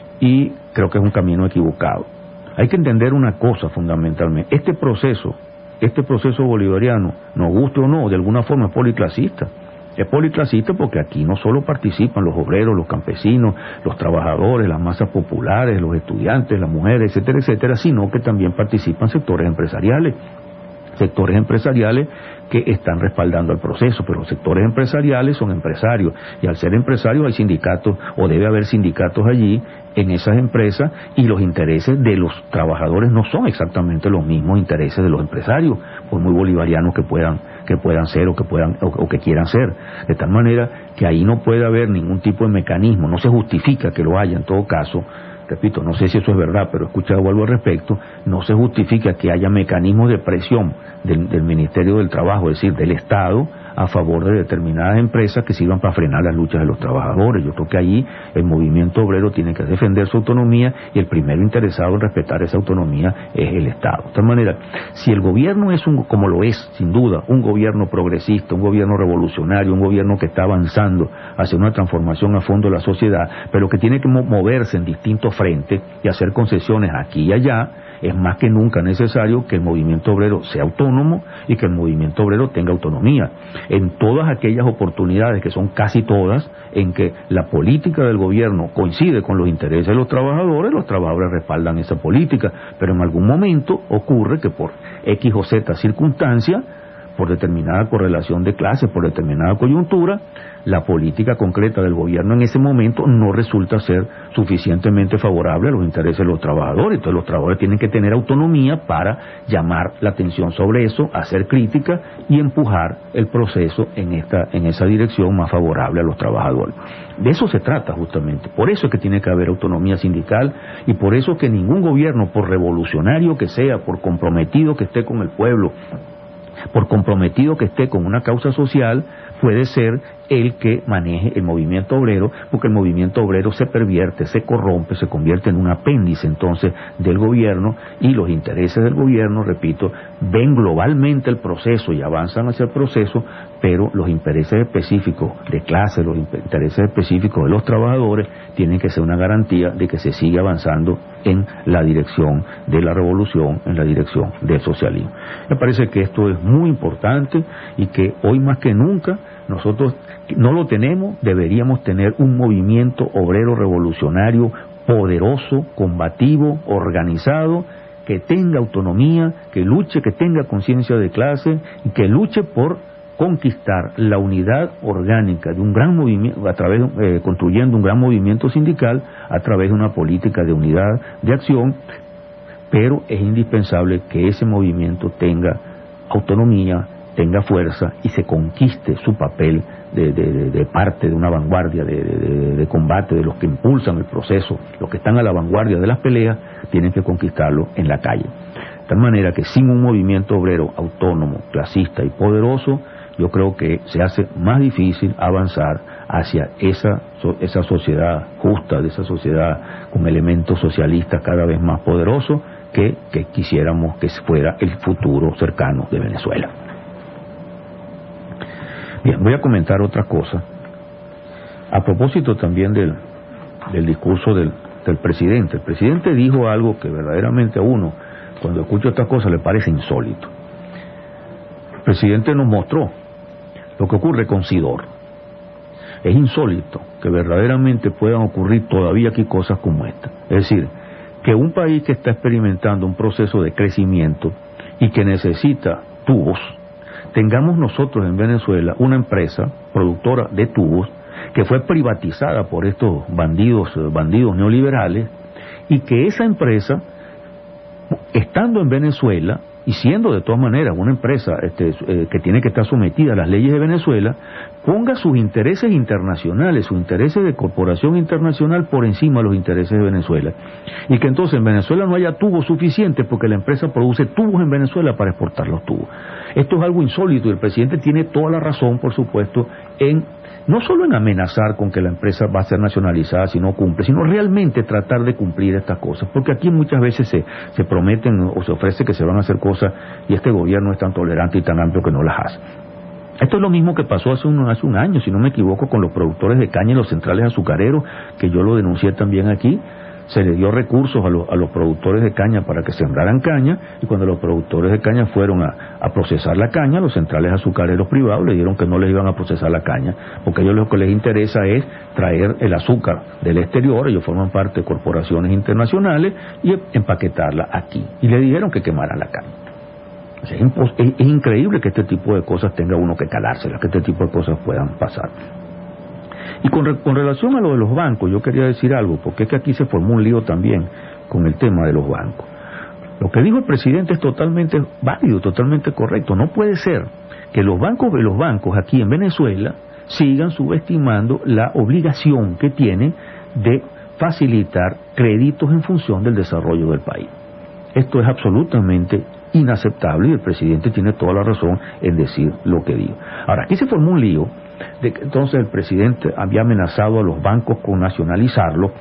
y creo que es un camino equivocado. Hay que entender una cosa fundamentalmente, este proceso, este proceso bolivariano, nos guste o no, de alguna forma es policlasista. Es policlasista porque aquí no solo participan los obreros, los campesinos, los trabajadores, las masas populares, los estudiantes, las mujeres, etcétera, etcétera, sino que también participan sectores empresariales. Sectores empresariales que están respaldando el proceso, pero los sectores empresariales son empresarios, y al ser empresarios hay sindicatos, o debe haber sindicatos allí, en esas empresas, y los intereses de los trabajadores no son exactamente los mismos intereses de los empresarios, por muy bolivarianos que puedan, que puedan ser o que puedan, o, o que quieran ser, de tal manera que ahí no puede haber ningún tipo de mecanismo, no se justifica que lo haya en todo caso. Repito, no sé si eso es verdad, pero he escuchado algo al respecto, no se justifica que haya mecanismos de presión del, del Ministerio del Trabajo, es decir, del Estado, a favor de determinadas empresas que sirvan para frenar las luchas de los trabajadores. Yo creo que ahí el movimiento obrero tiene que defender su autonomía y el primero interesado en respetar esa autonomía es el Estado. De tal manera, si el gobierno es, un, como lo es, sin duda, un gobierno progresista, un gobierno revolucionario, un gobierno que está avanzando hacia una transformación a fondo de la sociedad, pero que tiene que moverse en distintos frentes y hacer concesiones aquí y allá, es más que nunca necesario que el movimiento obrero sea autónomo y que el movimiento obrero tenga autonomía. En todas aquellas oportunidades, que son casi todas, en que la política del gobierno coincide con los intereses de los trabajadores, los trabajadores respaldan esa política, pero en algún momento ocurre que por X o Z circunstancia, por determinada correlación de clases, por determinada coyuntura, la política concreta del gobierno en ese momento no resulta ser suficientemente favorable a los intereses de los trabajadores. Entonces los trabajadores tienen que tener autonomía para llamar la atención sobre eso, hacer crítica y empujar el proceso en esta, en esa dirección más favorable a los trabajadores. De eso se trata justamente. Por eso es que tiene que haber autonomía sindical y por eso es que ningún gobierno, por revolucionario que sea, por comprometido que esté con el pueblo, por comprometido que esté con una causa social, puede ser el que maneje el movimiento obrero, porque el movimiento obrero se pervierte, se corrompe, se convierte en un apéndice entonces del gobierno, y los intereses del gobierno, repito, ven globalmente el proceso y avanzan hacia el proceso, pero los intereses específicos de clase, los intereses específicos de los trabajadores tienen que ser una garantía de que se sigue avanzando en la dirección de la revolución, en la dirección del socialismo. Me parece que esto es muy importante y que hoy más que nunca nosotros no lo tenemos, deberíamos tener un movimiento obrero revolucionario poderoso, combativo, organizado, que tenga autonomía, que luche, que tenga conciencia de clase y que luche por conquistar la unidad orgánica de un gran movimiento, a través eh, construyendo un gran movimiento sindical a través de una política de unidad de acción, pero es indispensable que ese movimiento tenga autonomía, tenga fuerza y se conquiste su papel de, de, de parte de una vanguardia de, de, de combate, de los que impulsan el proceso, los que están a la vanguardia de las peleas, tienen que conquistarlo en la calle. De tal manera que sin un movimiento obrero autónomo, clasista y poderoso, yo creo que se hace más difícil avanzar hacia esa, esa sociedad justa, de esa sociedad con elementos socialistas cada vez más poderosos que, que quisiéramos que fuera el futuro cercano de Venezuela. Bien, voy a comentar otra cosa. A propósito también del, del discurso del, del presidente. El presidente dijo algo que verdaderamente a uno, cuando escucha estas cosas, le parece insólito. El presidente nos mostró lo que ocurre con Sidor. Es insólito que verdaderamente puedan ocurrir todavía aquí cosas como esta. Es decir, que un país que está experimentando un proceso de crecimiento y que necesita tubos, tengamos nosotros en Venezuela una empresa productora de tubos que fue privatizada por estos bandidos, bandidos neoliberales, y que esa empresa, estando en Venezuela y siendo de todas maneras una empresa este, eh, que tiene que estar sometida a las leyes de Venezuela, ponga sus intereses internacionales, sus intereses de corporación internacional por encima de los intereses de Venezuela, y que entonces en Venezuela no haya tubos suficientes porque la empresa produce tubos en Venezuela para exportar los tubos. Esto es algo insólito y el presidente tiene toda la razón, por supuesto, en no solo en amenazar con que la empresa va a ser nacionalizada si no cumple, sino realmente tratar de cumplir estas cosas, porque aquí muchas veces se, se prometen o se ofrece que se van a hacer cosas y este gobierno es tan tolerante y tan amplio que no las hace. Esto es lo mismo que pasó hace un, hace un año, si no me equivoco, con los productores de caña y los centrales azucareros, que yo lo denuncié también aquí. Se le dio recursos a, lo, a los productores de caña para que sembraran caña, y cuando los productores de caña fueron a, a procesar la caña, los centrales azucareros privados le dijeron que no les iban a procesar la caña, porque a ellos lo que les interesa es traer el azúcar del exterior, ellos forman parte de corporaciones internacionales, y empaquetarla aquí. Y le dijeron que quemaran la caña. O sea, es, es, es increíble que este tipo de cosas tenga uno que calárselas, que este tipo de cosas puedan pasar. Y con, re, con relación a lo de los bancos, yo quería decir algo, porque es que aquí se formó un lío también con el tema de los bancos. Lo que dijo el presidente es totalmente válido, totalmente correcto. No puede ser que los bancos de los bancos aquí en Venezuela sigan subestimando la obligación que tienen de facilitar créditos en función del desarrollo del país. Esto es absolutamente inaceptable y el presidente tiene toda la razón en decir lo que dijo. Ahora, aquí se formó un lío de que entonces el presidente había amenazado a los bancos con nacionalizarlo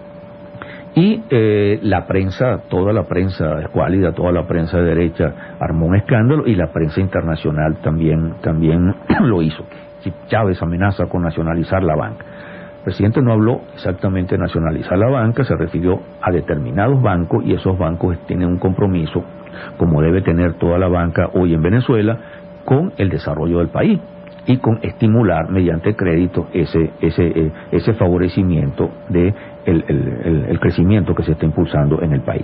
y eh, la prensa, toda la prensa escuálida, toda la prensa de derecha armó un escándalo y la prensa internacional también, también lo hizo. Si Chávez amenaza con nacionalizar la banca. El presidente no habló exactamente de nacionalizar la banca, se refirió a determinados bancos y esos bancos tienen un compromiso, como debe tener toda la banca hoy en Venezuela, con el desarrollo del país y con estimular mediante crédito ese ese eh, ese favorecimiento de el, el, el, el crecimiento que se está impulsando en el país.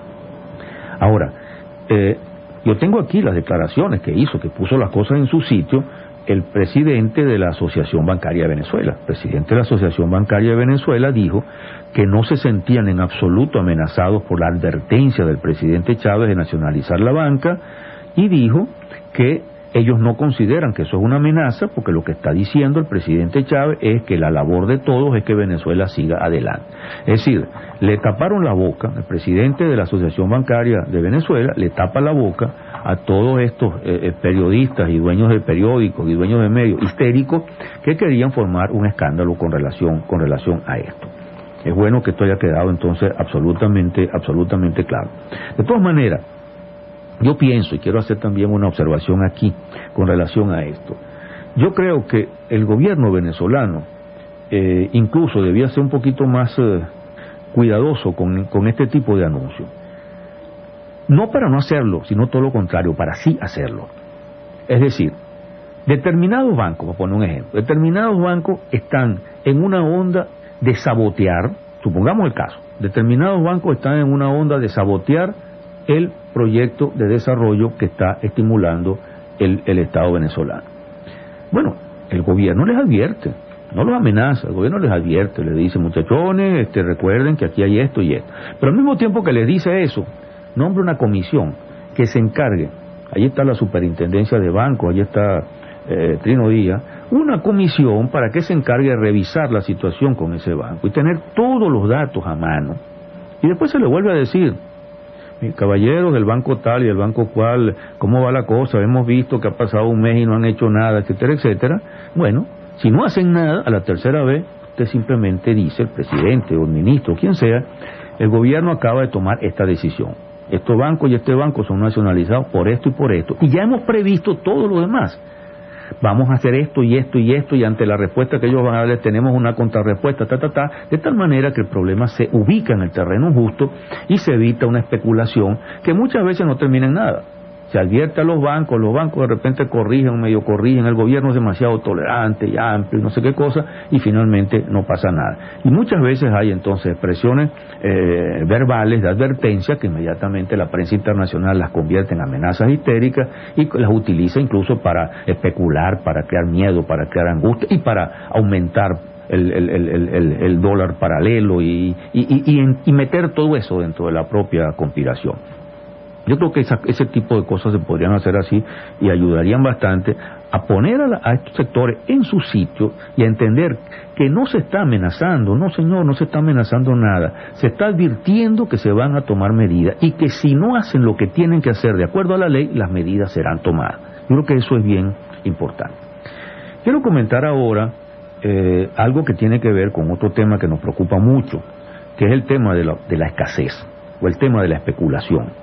Ahora, eh, yo tengo aquí las declaraciones que hizo, que puso las cosas en su sitio, el presidente de la Asociación Bancaria de Venezuela. El presidente de la Asociación Bancaria de Venezuela dijo que no se sentían en absoluto amenazados por la advertencia del presidente Chávez de nacionalizar la banca, y dijo que ellos no consideran que eso es una amenaza, porque lo que está diciendo el presidente Chávez es que la labor de todos es que Venezuela siga adelante. Es decir, le taparon la boca, el presidente de la Asociación Bancaria de Venezuela le tapa la boca a todos estos eh, periodistas y dueños de periódicos y dueños de medios histéricos que querían formar un escándalo con relación, con relación a esto. Es bueno que esto haya quedado entonces absolutamente, absolutamente claro. De todas maneras, yo pienso, y quiero hacer también una observación aquí con relación a esto, yo creo que el gobierno venezolano eh, incluso debía ser un poquito más eh, cuidadoso con, con este tipo de anuncios. No para no hacerlo, sino todo lo contrario, para sí hacerlo. Es decir, Determinados bancos, para poner un ejemplo, determinados bancos están en una onda de sabotear, supongamos el caso, determinados bancos están en una onda de sabotear el proyecto de desarrollo que está estimulando el, el Estado venezolano. Bueno, el gobierno les advierte, no los amenaza, el gobierno les advierte, les dice, muchachones, este, recuerden que aquí hay esto y esto. Pero al mismo tiempo que les dice eso, nombra una comisión que se encargue, ahí está la superintendencia de banco, ahí está eh, Trino Díaz, una comisión para que se encargue de revisar la situación con ese banco y tener todos los datos a mano. Y después se le vuelve a decir, caballeros del banco tal y del banco cual, ¿cómo va la cosa? Hemos visto que ha pasado un mes y no han hecho nada, etcétera, etcétera. Bueno, si no hacen nada, a la tercera vez, usted simplemente dice, el presidente o el ministro, quien sea, el gobierno acaba de tomar esta decisión. Estos bancos y este banco son nacionalizados por esto y por esto. Y ya hemos previsto todo lo demás. Vamos a hacer esto y esto y esto, y ante la respuesta que ellos van a darles tenemos una contrarrespuesta, ta, ta, ta, de tal manera que el problema se ubica en el terreno justo y se evita una especulación que muchas veces no termina en nada. Se advierte a los bancos, los bancos de repente corrigen, medio corrigen, el gobierno es demasiado tolerante y amplio y no sé qué cosa, y finalmente no pasa nada. Y muchas veces hay entonces expresiones eh, verbales de advertencia que inmediatamente la prensa internacional las convierte en amenazas histéricas y las utiliza incluso para especular, para crear miedo, para crear angustia y para aumentar el, el, el, el, el dólar paralelo y, y, y, y, en, y meter todo eso dentro de la propia conspiración. Yo creo que esa, ese tipo de cosas se podrían hacer así y ayudarían bastante a poner a, la, a estos sectores en su sitio y a entender que no se está amenazando, no señor, no se está amenazando nada, se está advirtiendo que se van a tomar medidas y que si no hacen lo que tienen que hacer de acuerdo a la ley, las medidas serán tomadas. Yo creo que eso es bien importante. Quiero comentar ahora eh, algo que tiene que ver con otro tema que nos preocupa mucho, que es el tema de la, de la escasez o el tema de la especulación.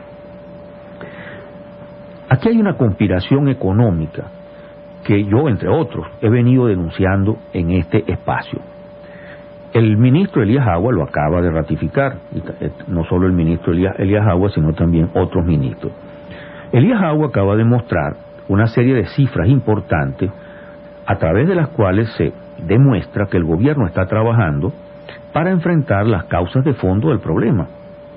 Aquí hay una conspiración económica que yo, entre otros, he venido denunciando en este espacio. El ministro Elías Agua lo acaba de ratificar, y no solo el ministro Elías, Elías Agua, sino también otros ministros. Elías Agua acaba de mostrar una serie de cifras importantes a través de las cuales se demuestra que el gobierno está trabajando para enfrentar las causas de fondo del problema.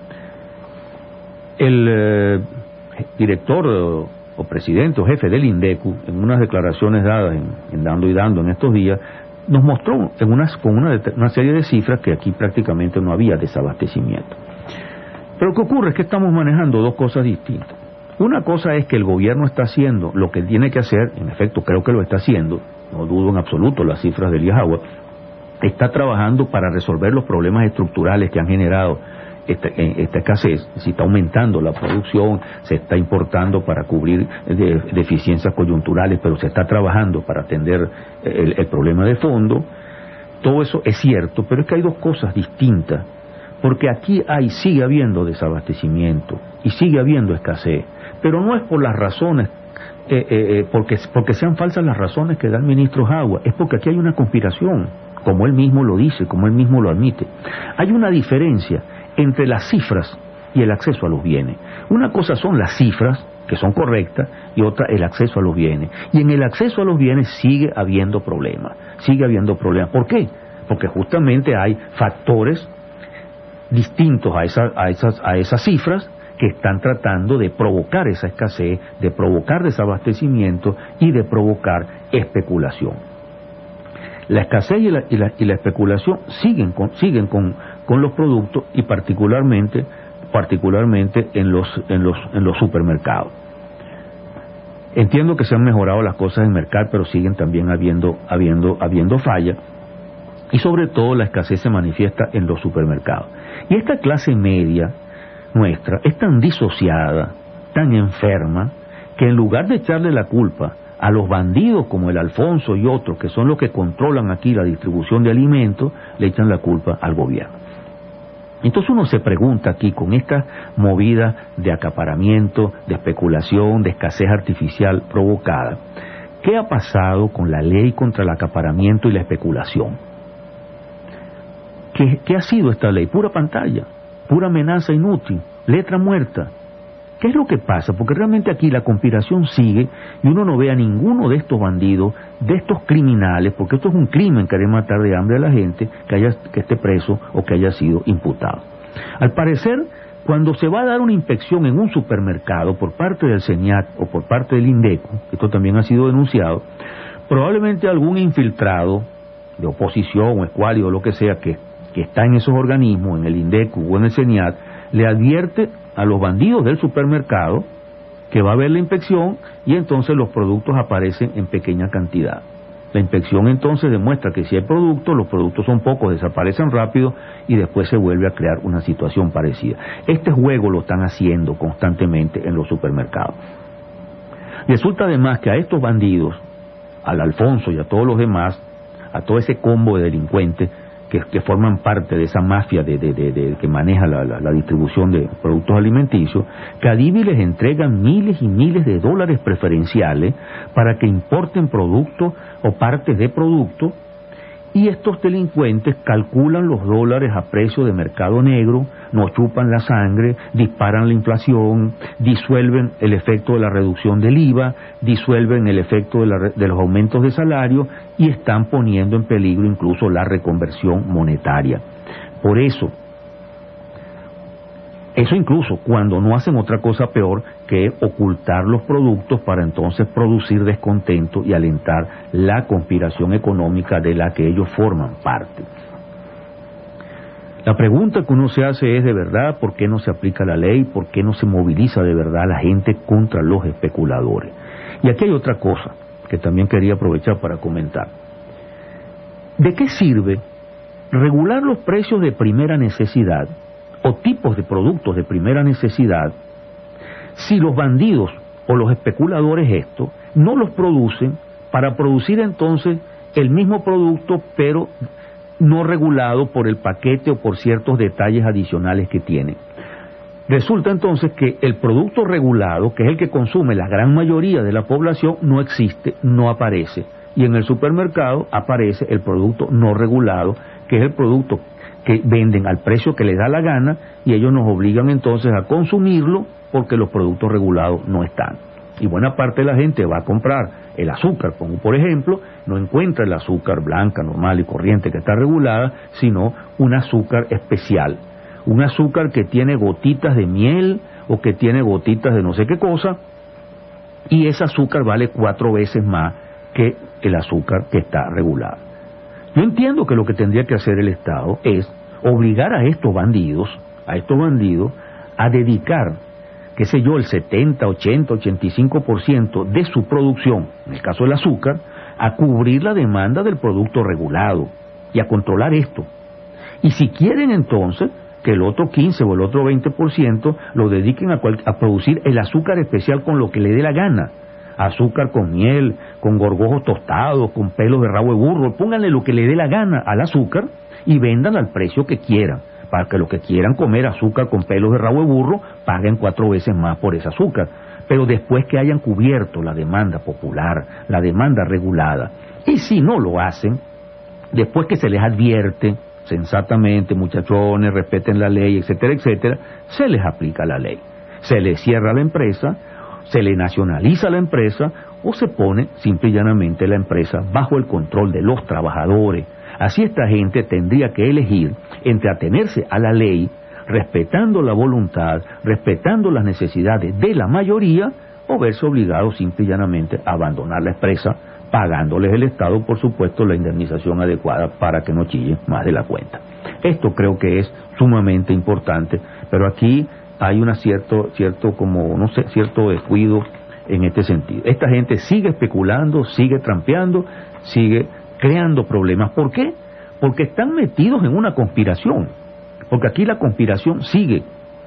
El eh, director o, o presidente o jefe del INDECU, en unas declaraciones dadas en, en Dando y Dando en estos días, nos mostró en unas, con una, una serie de cifras que aquí prácticamente no había desabastecimiento. Pero lo que ocurre es que estamos manejando dos cosas distintas. Una cosa es que el gobierno está haciendo lo que tiene que hacer, en efecto creo que lo está haciendo, no dudo en absoluto las cifras de Elías Agua, está trabajando para resolver los problemas estructurales que han generado Esta, esta escasez, se está aumentando la producción, se está importando para cubrir de, deficiencias coyunturales, pero se está trabajando para atender el, el problema de fondo. Todo eso es cierto, pero es que hay dos cosas distintas, porque aquí hay, sigue habiendo desabastecimiento y sigue habiendo escasez, pero no es por las razones, eh, eh, porque, porque sean falsas las razones que da el ministro Agua, es porque aquí hay una conspiración, como él mismo lo dice, como él mismo lo admite. Hay una diferencia entre las cifras y el acceso a los bienes. Una cosa son las cifras, que son correctas, y otra el acceso a los bienes. Y en el acceso a los bienes sigue habiendo problemas, sigue habiendo problemas. ¿Por qué? Porque justamente hay factores distintos a, esa, a, esas, a esas cifras que están tratando de provocar esa escasez, de provocar desabastecimiento y de provocar especulación. La escasez y la, y la, y la especulación siguen con, siguen con, con los productos y particularmente particularmente en los en los en los supermercados. Entiendo que se han mejorado las cosas en el mercado, pero siguen también habiendo habiendo habiendo fallas y sobre todo la escasez se manifiesta en los supermercados. Y esta clase media nuestra es tan disociada, tan enferma, que en lugar de echarle la culpa a los bandidos como el Alfonso y otros, que son los que controlan aquí la distribución de alimentos, le echan la culpa al gobierno. Entonces uno se pregunta aquí, con esta movida de acaparamiento, de especulación, de escasez artificial provocada, ¿qué ha pasado con la ley contra el acaparamiento y la especulación? ¿Qué, qué ha sido esta ley? Pura pantalla, pura amenaza inútil, letra muerta. ¿Qué es lo que pasa? Porque realmente aquí la conspiración sigue y uno no ve a ninguno de estos bandidos, de estos criminales, porque esto es un crimen querer matar de hambre a la gente que, haya, que esté preso o que haya sido imputado. Al parecer, cuando se va a dar una inspección en un supermercado por parte del CENIAT o por parte del INDECO, esto también ha sido denunciado, probablemente algún infiltrado de oposición o escuálido o lo que sea que, que está en esos organismos, en el INDECO o en el CENIAT, le advierte a los bandidos del supermercado que va a haber la inspección y entonces los productos aparecen en pequeña cantidad. La inspección entonces demuestra que si hay productos, los productos son pocos, desaparecen rápido y después se vuelve a crear una situación parecida. Este juego lo están haciendo constantemente en los supermercados. Resulta además que a estos bandidos, al Alfonso y a todos los demás, a todo ese combo de delincuentes que, que forman parte de esa mafia de, de, de, de, que maneja la, la, la distribución de productos alimenticios, Cadivi les entrega miles y miles de dólares preferenciales para que importen productos o partes de productos, y estos delincuentes calculan los dólares a precio de mercado negro, nos chupan la sangre, disparan la inflación, disuelven el efecto de la reducción del I V A, disuelven el efecto de, la, de los aumentos de salario y están poniendo en peligro incluso la reconversión monetaria. Por eso, eso incluso cuando no hacen otra cosa peor que ocultar los productos para entonces producir descontento y alentar la conspiración económica de la que ellos forman parte. La pregunta que uno se hace es, de verdad, ¿por qué no se aplica la ley? ¿Por qué no se moviliza de verdad la gente contra los especuladores? Y aquí hay otra cosa que también quería aprovechar para comentar. ¿De qué sirve regular los precios de primera necesidad o tipos de productos de primera necesidad si los bandidos o los especuladores esto no los producen para producir entonces el mismo producto pero no regulado por el paquete o por ciertos detalles adicionales que tiene? Resulta entonces que el producto regulado, que es el que consume la gran mayoría de la población, no existe, no aparece, y en el supermercado aparece el producto no regulado, que es el producto que venden al precio que les da la gana y ellos nos obligan entonces a consumirlo porque los productos regulados no están. Y buena parte de la gente va a comprar el azúcar, como por ejemplo, no encuentra el azúcar blanca, normal y corriente que está regulada, sino un azúcar especial, un azúcar que tiene gotitas de miel o que tiene gotitas de no sé qué cosa, y ese azúcar vale cuatro veces más que el azúcar que está regulado. Yo entiendo que lo que tendría que hacer el Estado es obligar a estos bandidos, a estos bandidos, a dedicar, qué sé yo, el setenta, ochenta, ochenta y cinco por ciento de su producción, en el caso del azúcar, a cubrir la demanda del producto regulado y a controlar esto. Y si quieren entonces que el otro quince o el otro veinte por ciento lo dediquen a, cual, a producir el azúcar especial con lo que le dé la gana. Azúcar con miel, con gorgojos tostados, con pelos de rabo de burro, pónganle lo que le dé la gana al azúcar y vendan al precio que quieran, para que los que quieran comer azúcar con pelos de rabo de burro paguen cuatro veces más por ese azúcar, pero después que hayan cubierto la demanda popular, la demanda regulada. Y si no lo hacen, después que se les advierte sensatamente, muchachones, respeten la ley, etcétera, etcétera, se les aplica la ley, se les cierra la empresa, se le nacionaliza la empresa o se pone simple y llanamente la empresa bajo el control de los trabajadores. Así esta gente tendría que elegir entre atenerse a la ley, respetando la voluntad, respetando las necesidades de la mayoría, o verse obligados simple y llanamente a abandonar la empresa, pagándoles el Estado, por supuesto, la indemnización adecuada para que no chillen más de la cuenta. Esto creo que es sumamente importante, pero aquí hay una cierto, cierto como, no sé, cierto descuido en este sentido. Esta gente sigue especulando, sigue trampeando, sigue creando problemas. ¿Por qué? Porque están metidos en una conspiración, porque aquí la conspiración sigue.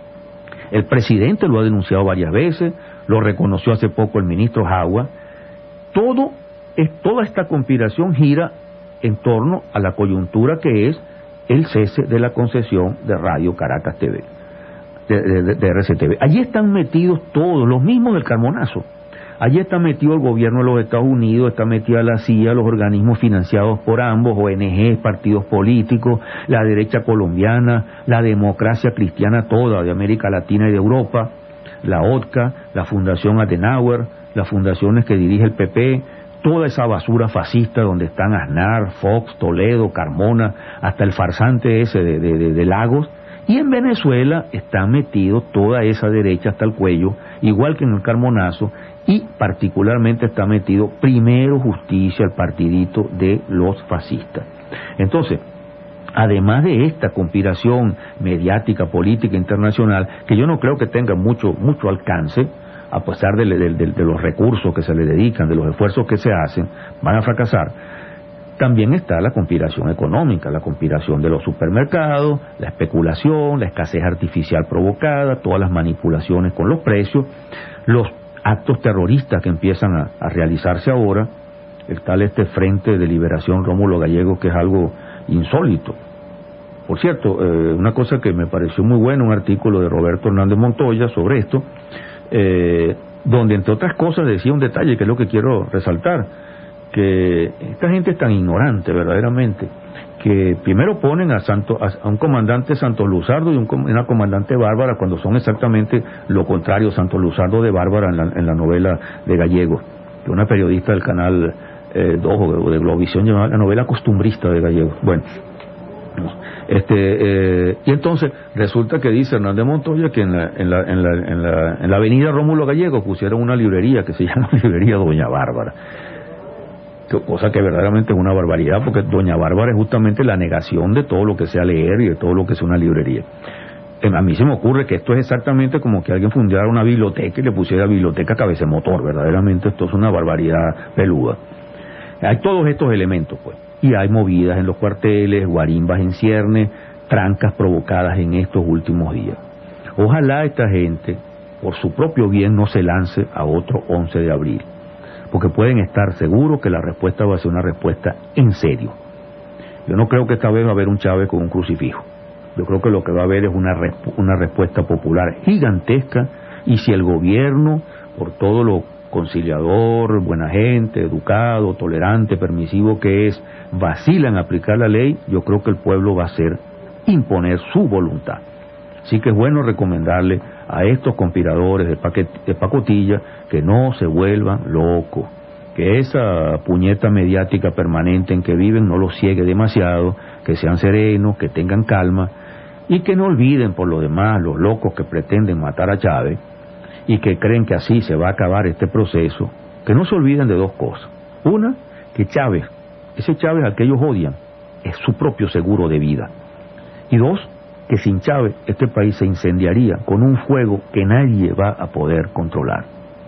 El presidente lo ha denunciado varias veces, lo reconoció hace poco el ministro Jagua. Todo es, toda esta conspiración gira en torno a la coyuntura que es el cese de la concesión de Radio Caracas T V. De, de, de R C T V. Allí están metidos todos, los mismos del Carmonazo. Allí está metido el gobierno de los Estados Unidos, está metida la C I A, los organismos financiados por ambos, O N G, partidos políticos, la derecha colombiana, la democracia cristiana toda de América Latina y de Europa, la O T C A, la Fundación Adenauer, las fundaciones que dirige el P P, toda esa basura fascista donde están Aznar, Fox, Toledo, Carmona, hasta el farsante ese de, de, de, de Lagos. Y en Venezuela está metido toda esa derecha hasta el cuello, igual que en el Carmonazo, y particularmente está metido Primero Justicia, el partidito de los fascistas. Entonces, además de esta conspiración mediática, política, internacional, que yo no creo que tenga mucho, mucho alcance, a pesar de, de, de, de los recursos que se le dedican, de los esfuerzos que se hacen, van a fracasar. También está la conspiración económica, la conspiración de los supermercados, la especulación, la escasez artificial provocada, todas las manipulaciones con los precios, los actos terroristas que empiezan a, a realizarse ahora, el tal este Frente de Liberación Rómulo Gallegos, que es algo insólito. Por cierto, eh, una cosa que me pareció muy buena, un artículo de Roberto Hernández Montoya sobre esto, eh, donde entre otras cosas decía un detalle que es lo que quiero resaltar, que esta gente es tan ignorante verdaderamente, que primero ponen a, Santo, a un comandante Santos Luzardo y un, una comandante Bárbara, cuando son exactamente lo contrario, Santos Luzardo de Bárbara en la, en la novela de Gallegos, que una periodista del canal eh, dos o de Globovisión llamaba la novela costumbrista de Gallegos. Bueno, este eh, y entonces resulta que dice Hernández Montoya que en la, en la, en la, en la, en la avenida Rómulo Gallegos pusieron una librería que se llama Librería Doña Bárbara, cosa que verdaderamente es una barbaridad, porque Doña Bárbara es justamente la negación de todo lo que sea leer y de todo lo que sea una librería. A mí se me ocurre que esto es exactamente como que alguien fundara una biblioteca y le pusiera biblioteca cabecemotor. Verdaderamente esto es una barbaridad peluda. Hay todos estos elementos, pues, y hay movidas en los cuarteles, guarimbas en ciernes, trancas provocadas en estos últimos días. Ojalá esta gente, por su propio bien, no se lance a otro once de abril, porque pueden estar seguros que la respuesta va a ser una respuesta en serio. Yo no creo que esta vez va a haber un Chávez con un crucifijo. Yo creo que lo que va a haber es una, resp- una respuesta popular gigantesca, y si el gobierno, por todo lo conciliador, buena gente, educado, tolerante, permisivo que es, vacila en aplicar la ley, yo creo que el pueblo va a hacer imponer su voluntad. Así que es bueno recomendarle a estos conspiradores de, paquet, de pacotilla que no se vuelvan locos, que esa puñeta mediática permanente en que viven no los ciegue demasiado, que sean serenos, que tengan calma, y que no olviden por lo demás los locos que pretenden matar a Chávez y que creen que así se va a acabar este proceso, que no se olviden de dos cosas. Una, que Chávez, ese Chávez al que ellos odian, es su propio seguro de vida. Y dos, que sin Chávez este país se incendiaría con un fuego que nadie va a poder controlar.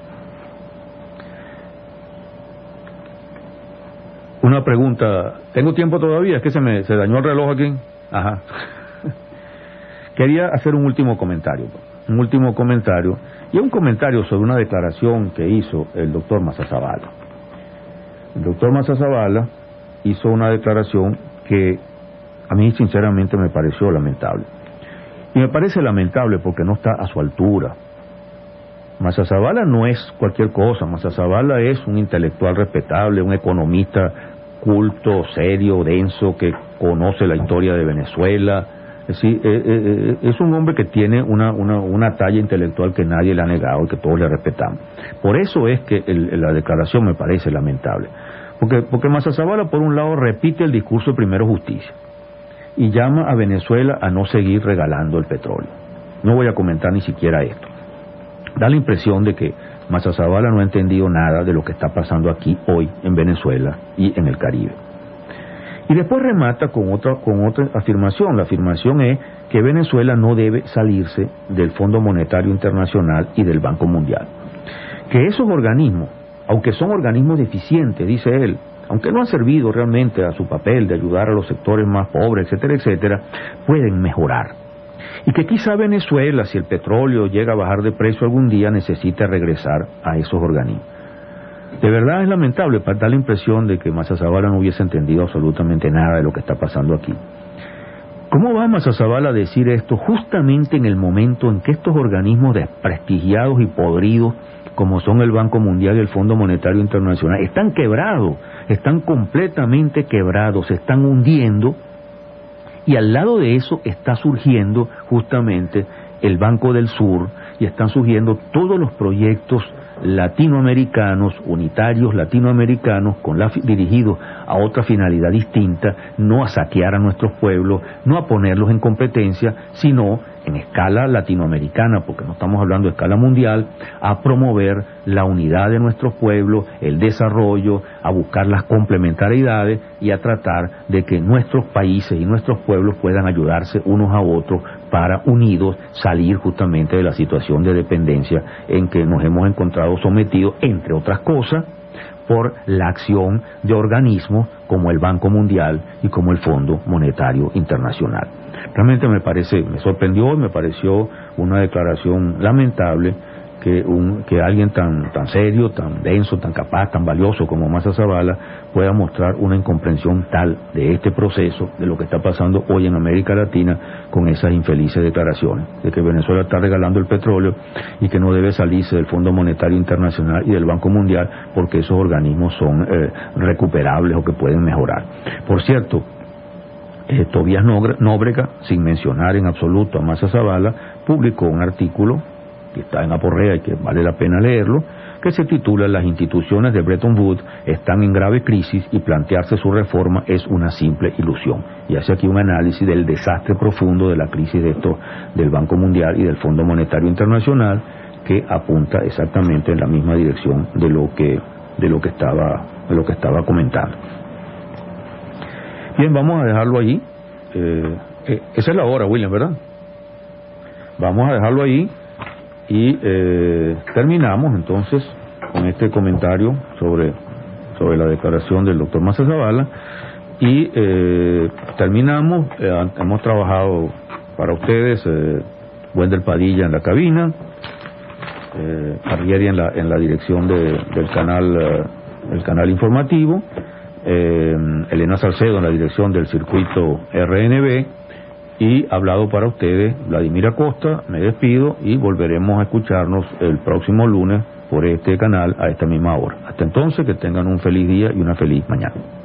Una pregunta, ¿tengo tiempo todavía? Es que se me se dañó el reloj aquí. Ajá. Quería hacer un último comentario, un último comentario, y un comentario sobre una declaración que hizo el doctor Maza-Zavala. El doctor Maza-Zavala hizo una declaración que a mí sinceramente me pareció lamentable. Y me parece lamentable porque no está a su altura. Maza-Zavala no es cualquier cosa. Maza-Zavala es un intelectual respetable, un economista culto, serio, denso, que conoce la historia de Venezuela. Es decir, eh, eh, es un hombre que tiene una, una, una talla intelectual que nadie le ha negado y que todos le respetamos. Por eso es que el, la declaración me parece lamentable. Porque, porque Maza-Zavala, por un lado, repite el discurso de Primero Justicia y llama a Venezuela a no seguir regalando el petróleo. No voy a comentar ni siquiera esto. Da la impresión de que Maza-Zavala no ha entendido nada de lo que está pasando aquí hoy en Venezuela y en el Caribe. Y después remata con otra, con otra afirmación. La afirmación es que Venezuela no debe salirse del Fondo Monetario Internacional y del Banco Mundial. Que esos organismos, aunque son organismos deficientes, dice él, aunque no han servido realmente a su papel de ayudar a los sectores más pobres, etcétera, etcétera, pueden mejorar. Y que quizá Venezuela, si el petróleo llega a bajar de precio algún día, necesite regresar a esos organismos. De verdad es lamentable, para dar la impresión de que Maza-Zavala no hubiese entendido absolutamente nada de lo que está pasando aquí. ¿Cómo va Maza-Zavala a decir esto justamente en el momento en que estos organismos desprestigiados y podridos, como son el Banco Mundial y el Fondo Monetario Internacional, están quebrados, están completamente quebrados, se están hundiendo, y al lado de eso está surgiendo justamente el Banco del Sur y están surgiendo todos los proyectos latinoamericanos, unitarios latinoamericanos, con la, dirigidos a otra finalidad distinta, no a saquear a nuestros pueblos, no a ponerlos en competencia, sino en escala latinoamericana, porque no estamos hablando de escala mundial, a promover la unidad de nuestros pueblos, el desarrollo, a buscar las complementariedades y a tratar de que nuestros países y nuestros pueblos puedan ayudarse unos a otros para, unidos, salir justamente de la situación de dependencia en que nos hemos encontrado sometidos, entre otras cosas, por la acción de organismos como el Banco Mundial y como el Fondo Monetario Internacional. Realmente me parece, me sorprendió, me pareció una declaración lamentable que un que alguien tan tan serio, tan denso, tan capaz, tan valioso como Massa Zavala pueda mostrar una incomprensión tal de este proceso, de lo que está pasando hoy en América Latina con esas infelices declaraciones, de que Venezuela está regalando el petróleo y que no debe salirse del Fondo Monetario Internacional y del Banco Mundial porque esos organismos son eh, recuperables o que pueden mejorar. Por cierto, eh, Tobías Nóbrega, sin mencionar en absoluto a Massa Zavala, publicó un artículo que está en Aporrea y que vale la pena leerlo, que se titula "Las instituciones de Bretton Woods están en grave crisis y plantearse su reforma es una simple ilusión". Y hace aquí un análisis del desastre profundo de la crisis de esto, del Banco Mundial y del Fondo Monetario Internacional, que apunta exactamente en la misma dirección de lo que de lo que estaba de lo que estaba comentando. Bien, vamos a dejarlo allí. Eh, eh, esa es la hora, William, ¿verdad? Vamos a dejarlo ahí. Y eh, terminamos entonces con este comentario sobre, sobre la declaración del doctor Massa Zavala y eh, terminamos, eh, hemos trabajado para ustedes eh, Wendel Padilla en la cabina, eh, Arrieri en la, en la dirección de, del canal eh, el canal informativo, eh, Elena Salcedo en la dirección del circuito R N B, y hablado para ustedes Vladimir Acosta. Me despido y volveremos a escucharnos el próximo lunes por este canal a esta misma hora. Hasta entonces, que tengan un feliz día y una feliz mañana.